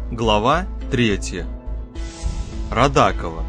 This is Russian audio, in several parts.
Глава 3. Радакова.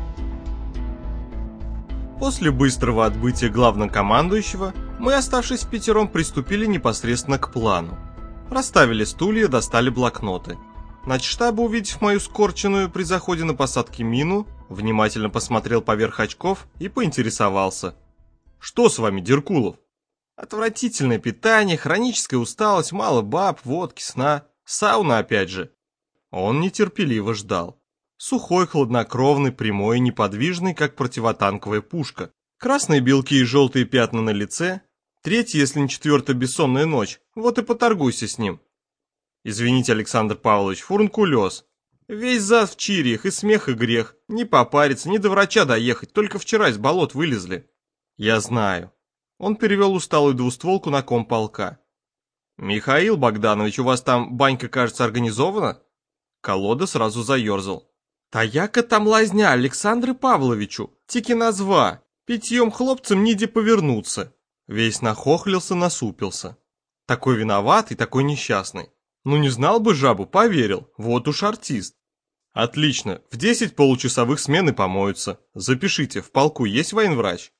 После быстрого отбытия главнокомандующего мы, оставшись впятером, приступили непосредственно к плану. Расставили стулья, достали блокноты. Начштаба, увидев мою скорченную при заходе на посадке мину, внимательно посмотрел поверх очков и поинтересовался. «Что с вами, Деркулов?» «Отвратительное питание, хроническая усталость, мало баб, водки, сна, сауна опять же». Он нетерпеливо ждал. Сухой, хладнокровный, прямой и неподвижный, как противотанковая пушка. Красные белки и желтые пятна на лице. Третья, если не четвертая, бессонная ночь. Вот и поторгуйся с ним. Извините, Александр Павлович, фурункулез. Весь зад в чирьях, и смех, и грех. Не попариться, не до врача доехать, только вчера из болот вылезли. Я знаю. Он перевел усталую двустволку на комполка. Михаил Богданович, у вас там банька, кажется, организована? Колода сразу заерзал. «Та яка там лазня Александру Павловичу, тики назва, питьем хлопцам ниде повернуться». Весь нахохлился, насупился. Такой виноватый, такой несчастный. Ну не знал бы жабу, поверил, вот уж артист. Отлично, в 10 получасовых смены помоются. Запишите, в полку есть военврач?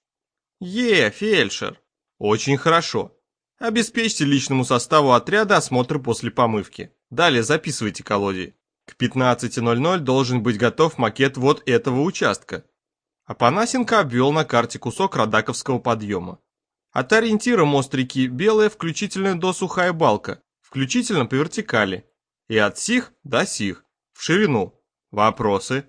Фельдшер. Очень хорошо. Обеспечьте личному составу отряда осмотр после помывки. Далее записывайте, Колодий. К 15:00 должен быть готов макет вот этого участка. Апанасенко обвел на карте кусок радаковского подъема. От ориентира мост реки Белая, включительно до Сухая Балка, включительно по вертикали. И от сих до сих, в ширину. Вопросы?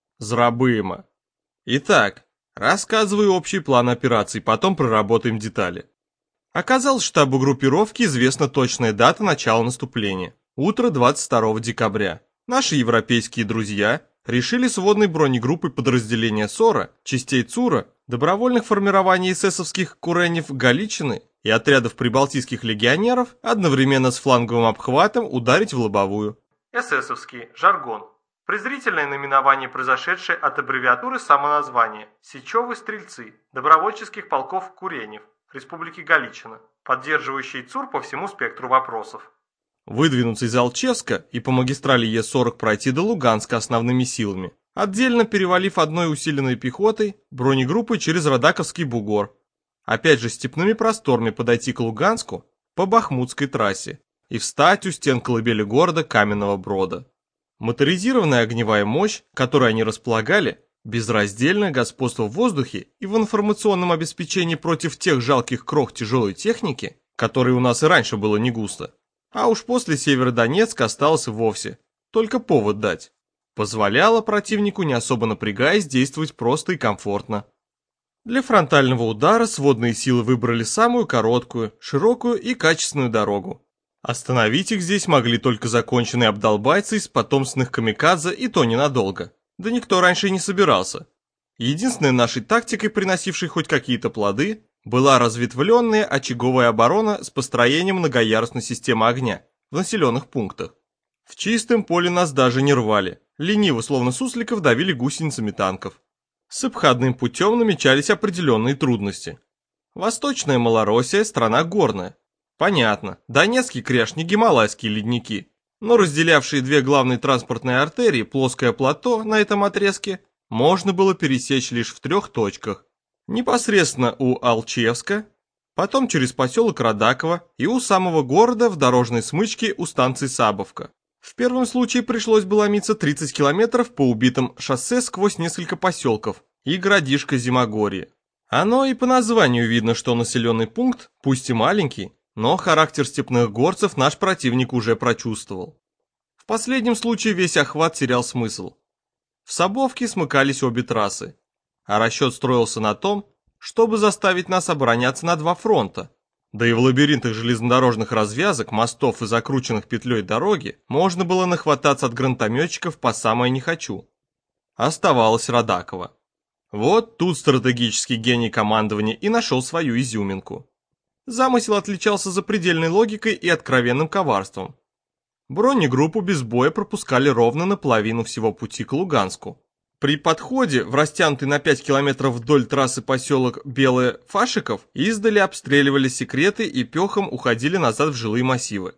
Зрабымо. Итак, рассказываю общий план операций, потом проработаем детали. Оказалось, штабу группировки известна точная дата начала наступления. Утро 22 декабря. Наши европейские друзья решили с водной бронегруппой подразделения СОРа, частей ЦУРа, добровольных формирований эсэсовских куренев Галичины и отрядов прибалтийских легионеров одновременно с фланговым обхватом ударить в лобовую. Эсэсовский жаргон. Презрительное наименование, произошедшее от аббревиатуры самоназвания «Сечевы стрельцы» добровольческих полков Куренев, Республики Галичина, поддерживающие ЦУР по всему спектру вопросов. Выдвинуться из Алчевска и по магистрали Е40 пройти до Луганска основными силами, отдельно перевалив одной усиленной пехотой бронегруппы через Радаковский бугор, опять же степными просторами подойти к Луганску по Бахмутской трассе и встать у стен колыбели города Каменного Брода. Моторизированная огневая мощь, которой они располагали, безраздельное господство в воздухе и в информационном обеспечении против тех жалких крох тяжелой техники, которой у нас и раньше было не густо, а уж после Северодонецка осталось вовсе, только повод дать, позволяло противнику, не особо напрягаясь, действовать просто и комфортно. Для фронтального удара сводные силы выбрали самую короткую, широкую и качественную дорогу. Остановить их здесь могли только законченные обдолбайцы из потомственных камикадзе, и то ненадолго. Да никто раньше и не собирался. Единственной нашей тактикой, приносившей хоть какие-то плоды, была разветвленная очаговая оборона с построением многоярусной системы огня в населенных пунктах. В чистом поле нас даже не рвали, лениво, словно сусликов, давили гусеницами танков. С обходным путем намечались определенные трудности. Восточная Малороссия – страна горная. Понятно, Донецкий кряж не гималайские ледники, но разделявшие две главные транспортные артерии, плоское плато на этом отрезке, можно было пересечь лишь в 3 точках. Непосредственно у Алчевска, потом через поселок Радаково и у самого города в дорожной смычке у станции Сабовка. В первом случае пришлось бы ломиться 30 километров по убитым шоссе сквозь несколько поселков и городишко Зимогорье. Оно и по названию видно, что населенный пункт, пусть и маленький, но характер степных горцев наш противник уже прочувствовал. В последнем случае весь охват терял смысл. В Сабовке смыкались обе трассы, а расчет строился на том, чтобы заставить нас обороняться на 2 фронта. Да и в лабиринтах железнодорожных развязок, мостов и закрученных петлей дороги можно было нахвататься от гранатометчиков по самое не хочу. Оставалось Радаково. Вот тут стратегический гений командования и нашел свою изюминку. Замысел отличался запредельной логикой и откровенным коварством. Бронегруппу без боя пропускали ровно наполовину всего пути к Луганску. При подходе в растянутый на 5 километров вдоль трассы поселок Белое Фашиков издали обстреливали секреты и пехом уходили назад в жилые массивы.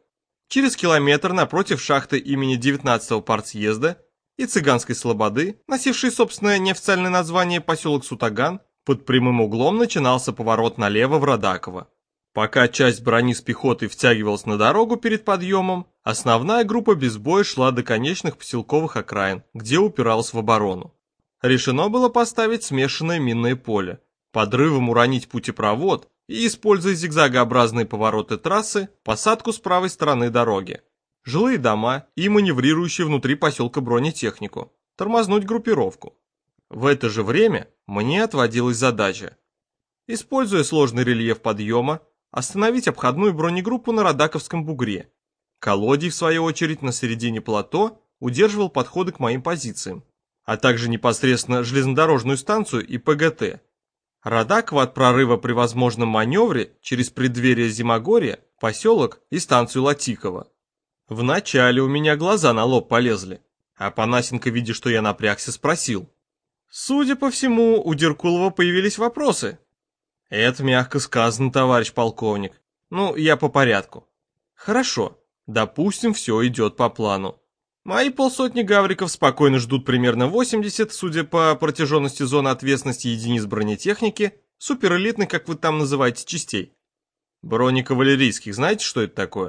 Через километр напротив шахты имени 19-го партсъезда и Цыганской слободы, носившей собственное неофициальное название поселок Сутаган, под прямым углом начинался поворот налево в Радаково. Пока часть брони с пехотой втягивалась на дорогу перед подъемом, основная группа без боя шла до конечных поселковых окраин, где упиралась в оборону. Решено было поставить смешанное минное поле, подрывом уронить путепровод и, используя зигзагообразные повороты трассы, посадку с правой стороны дороги, жилые дома и маневрирующие внутри поселка бронетехнику, тормознуть группировку. В это же время мне отводилась задача, используя сложный рельеф подъема, остановить обходную бронегруппу на Радаковском бугре. Колодий, в свою очередь, на середине плато удерживал подходы к моим позициям, а также непосредственно железнодорожную станцию и ПГТ. Радаково от прорыва при возможном маневре через преддверие Зимогорья, поселок и станцию Латиково. Вначале у меня глаза на лоб полезли, а Панасенко, видя, что я напрягся, спросил. Судя по всему, у Деркулова появились вопросы. Это мягко сказано, товарищ полковник. Ну, я по порядку. Хорошо, допустим, все идет по плану. Мои полсотни гавриков спокойно ждут примерно 80, судя по протяженности зоны ответственности единиц бронетехники, суперэлитных, как вы там называете, частей. Бронекавалерийских, знаете, что это такое?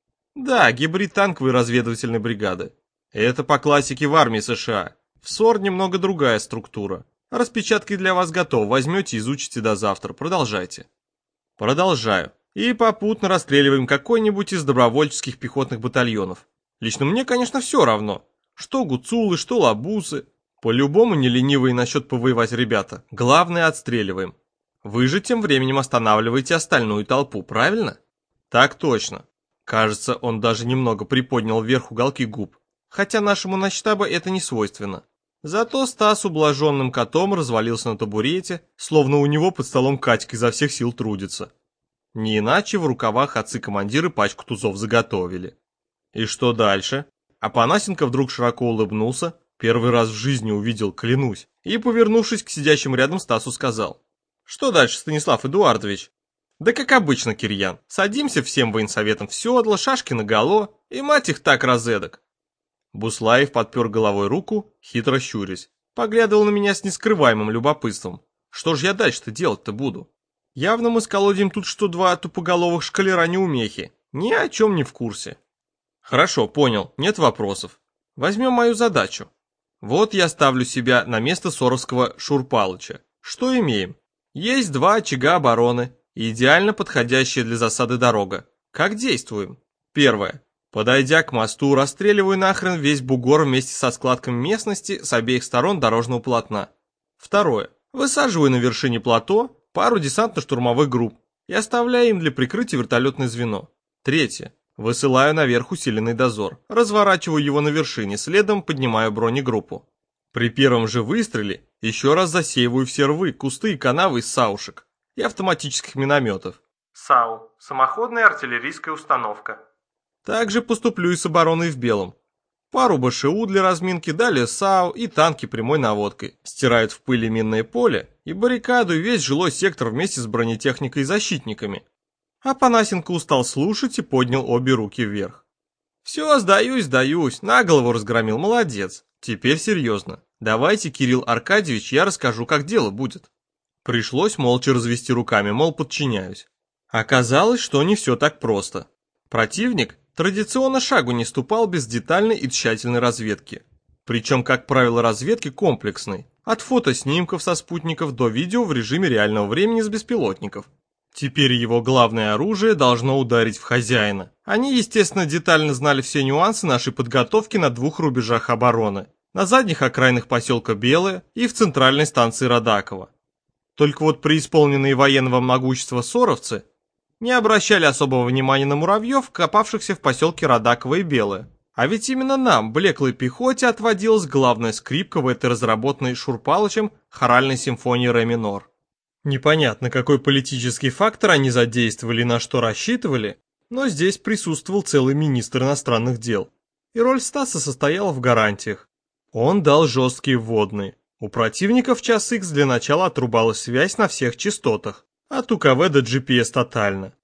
Да, гибрид танковой разведывательной бригады. Это по классике в армии США. В СОР немного другая структура. Распечатки для вас готовы, возьмете, изучите до завтра. Продолжайте. Продолжаю. И попутно расстреливаем какой-нибудь из добровольческих пехотных батальонов. Лично мне, конечно, все равно. Что гуцулы, что лабузы. По-любому не ленивые насчет повоевать ребята. Главное, отстреливаем. Вы же тем временем останавливаете остальную толпу, правильно? Так точно. Кажется, он даже немного приподнял вверх уголки губ. Хотя нашему начштабу это не свойственно. Зато Стас ублаженным котом развалился на табурете, словно у него под столом Катька изо всех сил трудится. Не иначе в рукавах отцы-командиры пачку тузов заготовили. И что дальше? А Панасенко вдруг широко улыбнулся, первый раз в жизни увидел, клянусь, и, повернувшись к сидящему рядом Стасу, сказал. Что дальше, Станислав Эдуардович? Да как обычно, Кирьян, садимся всем военсоветом в седло, шашки наголо, и мать их так разэдак. Буслаев подпер головой руку, хитро щурясь, поглядывал на меня с нескрываемым любопытством. Что ж я дальше-то делать-то буду? Явно мы с Колодием тут что два тупоголовых шкалера-неумехи, ни о чем не в курсе. Хорошо, понял, нет вопросов. Возьмем мою задачу. Вот я ставлю себя на место соровского Шурпалыча. Что имеем? Есть два очага обороны, идеально подходящая для засады дорога. Как действуем? Первое. Подойдя к мосту, расстреливаю нахрен весь бугор вместе со складками местности с обеих сторон дорожного полотна. Второе. Высаживаю на вершине плато пару десантно-штурмовых групп и оставляю им для прикрытия вертолетное звено. Третье. Высылаю наверх усиленный дозор, разворачиваю его на вершине, следом поднимаю бронегруппу. При первом же выстреле еще раз засеиваю все рвы, кусты и канавы из саушек и автоматических минометов. САУ – самоходная артиллерийская установка. Также поступлю и с обороной в белом. Пару БШУ для разминки, далее САУ и танки прямой наводкой. Стирают в пыли минное поле и баррикаду и весь жилой сектор вместе с бронетехникой и защитниками. А Панасенко устал слушать и поднял обе руки вверх. Все, сдаюсь, на голову разгромил, молодец. Теперь серьезно. Давайте, Кирилл Аркадьевич, я расскажу, как дело будет. Пришлось молча развести руками, мол, подчиняюсь. Оказалось, что не все так просто. Противник традиционно шагу не ступал без детальной и тщательной разведки. Причем, как правило, разведки комплексной. От фотоснимков со спутников до видео в режиме реального времени с беспилотников. Теперь его главное оружие должно ударить в хозяина. Они, естественно, детально знали все нюансы нашей подготовки на двух рубежах обороны. На задних окраинах поселка Белое и в центральной станции Радаково. Только вот преисполненные военного могущества соровцы не обращали особого внимания на муравьев, копавшихся в поселке Радаково и Белое. А ведь именно нам, блеклой пехоте, отводилась главная скрипка в этой разработанной Шурпалычем хоральной симфонии ре минор. Непонятно, какой политический фактор они задействовали и на что рассчитывали, но здесь присутствовал целый министр иностранных дел. И роль Стаса состояла в гарантиях. Он дал жесткие вводные. У противника в час Х для начала отрубалась связь на всех частотах, от УКВ до GPS тотально.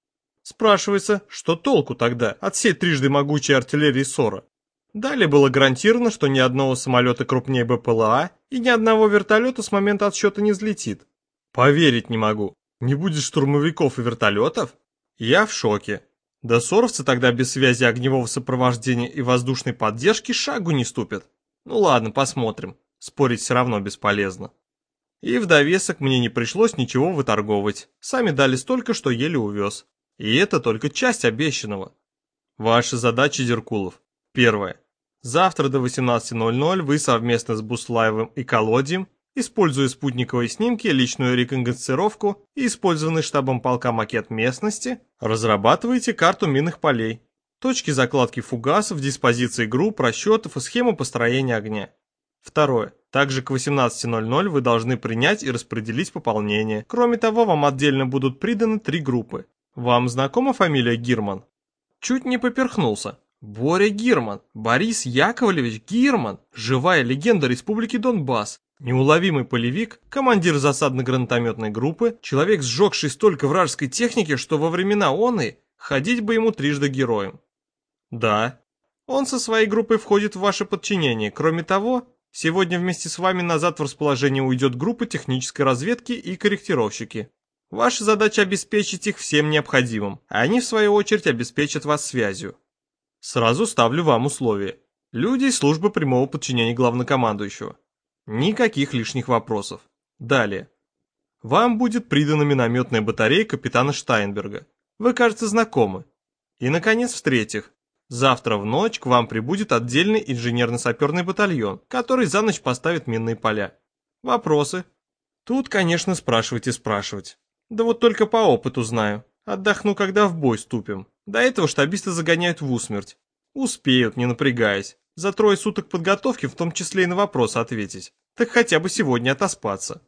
Спрашивается, что толку тогда от всей трижды могучей артиллерии СОРа? Далее было гарантировано, что ни одного самолета крупнее БПЛА и ни одного вертолета с момента отсчета не взлетит. Поверить не могу. Не будет штурмовиков и вертолетов? Я в шоке. Да соровцы тогда без связи огневого сопровождения и воздушной поддержки шагу не ступят. Ну ладно, посмотрим. Спорить все равно бесполезно. И в довесок мне не пришлось ничего выторговывать. Сами дали столько, что еле увез. И это только часть обещанного. Ваши задачи, Деркулов. Первое. Завтра до 18:00 вы совместно с Буслаевым и Колодием, используя спутниковые снимки, личную рекогносцировку и использованный штабом полка макет местности, разрабатываете карту минных полей, точки закладки фугасов, диспозиции групп, расчетов и схему построения огня. Второе. Также к 18:00 вы должны принять и распределить пополнение. Кроме того, вам отдельно будут приданы 3 группы. Вам знакома фамилия Гирман? Чуть не поперхнулся. Боря Гирман, Борис Яковлевич Гирман, живая легенда Республики Донбасс, неуловимый полевик, командир засадно-гранатометной группы, человек, сжегший столько вражеской техники, что во времена оны ходить бы ему трижды героем. Да, он со своей группой входит в ваше подчинение. Кроме того, сегодня вместе с вами назад в расположение уйдет группа технической разведки и корректировщики. Ваша задача обеспечить их всем необходимым, а они в свою очередь обеспечат вас связью. Сразу ставлю вам условия. Люди из службы прямого подчинения главнокомандующего. Никаких лишних вопросов. Далее. Вам будет придана минометная батарея капитана Штайнберга. Вы, кажется, знакомы. И, наконец, в-третьих, завтра в ночь к вам прибудет отдельный инженерно-саперный батальон, который за ночь поставит минные поля. Вопросы? Тут, конечно, спрашивать. Да вот только по опыту знаю. Отдохну, когда в бой ступим. До этого штабисты загоняют в усмерть. Успеют, не напрягаясь. За 3 суток подготовки, в том числе и на вопросы ответить. Так хотя бы сегодня отоспаться.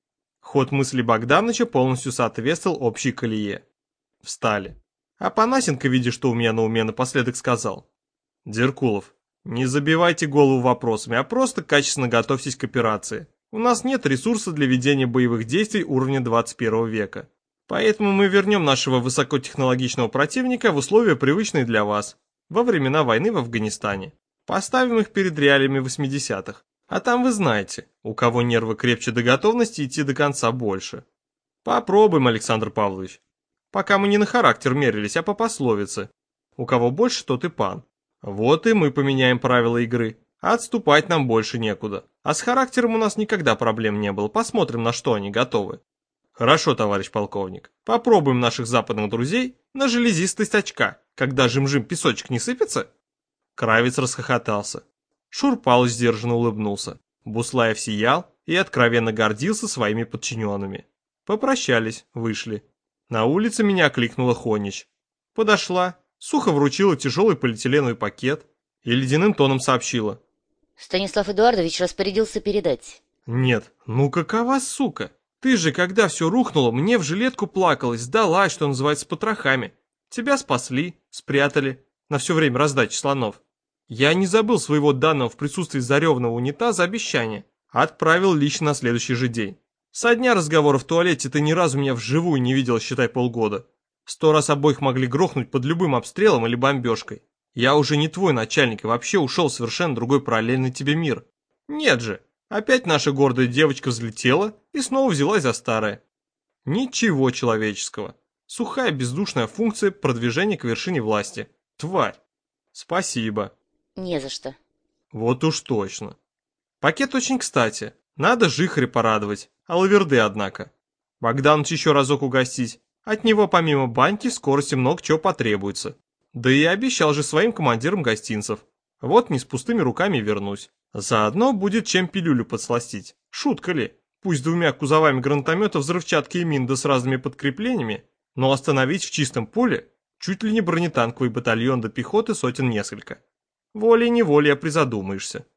Ход мысли Богдановича полностью соответствовал общей колее. Встали. А Панасенко, видя, что у меня на уме, напоследок сказал: Деркулов, не забивайте голову вопросами, а просто качественно готовьтесь к операции. У нас нет ресурса для ведения боевых действий уровня 21 века. Поэтому мы вернем нашего высокотехнологичного противника в условия, привычные для вас, во времена войны в Афганистане. Поставим их перед реалиями 80-х. А там вы знаете, у кого нервы крепче до готовности идти до конца больше. Попробуем, Александр Павлович. Пока мы не на характер мерились, а по пословице. У кого больше, тот и пан. Вот и мы поменяем правила игры. А отступать нам больше некуда. А с характером у нас никогда проблем не было. Посмотрим, на что они готовы. Хорошо, товарищ полковник. Попробуем наших западных друзей на железистость очка, когда жим-жим песочек не сыпется. Кравец расхохотался. Шурпалыч сдержанно улыбнулся. Буслаев сиял и откровенно гордился своими подчиненными. Попрощались, вышли. На улице меня окликнула Хонич. Подошла, сухо вручила тяжелый полиэтиленовый пакет и ледяным тоном сообщила: Станислав Эдуардович распорядился передать. Нет, ну какова сука? Ты же, когда все рухнуло, мне в жилетку плакалась, сдалась, что называется, с потрохами. Тебя спасли, спрятали на все время раздачи слонов. Я не забыл своего данного в присутствии заревного унитаза обещания, а отправил лично на следующий же день. Со дня разговора в туалете ты ни разу меня вживую не видел, считай, полгода. 100 раз обоих могли грохнуть под любым обстрелом или бомбежкой. Я уже не твой начальник и вообще ушел в совершенно другой параллельный тебе мир. Нет же, опять наша гордая девочка взлетела и снова взялась за старое. Ничего человеческого. Сухая бездушная функция продвижения к вершине власти. Тварь. Спасибо. Не за что. Вот уж точно. Пакет очень кстати. Надо жихаря порадовать. А лаверды, однако. Богданович еще разок угостить. От него помимо баньки в скорости много чего потребуется. Да и обещал же своим командирам гостинцев. Вот не с пустыми руками вернусь. Заодно будет чем пилюлю подсластить. Шутка ли? Пусть 2 кузовами гранатометов, взрывчатки и мин да с разными подкреплениями, но остановить в чистом поле чуть ли не бронетанковый батальон до пехоты сотен несколько. Волей-неволей призадумаешься.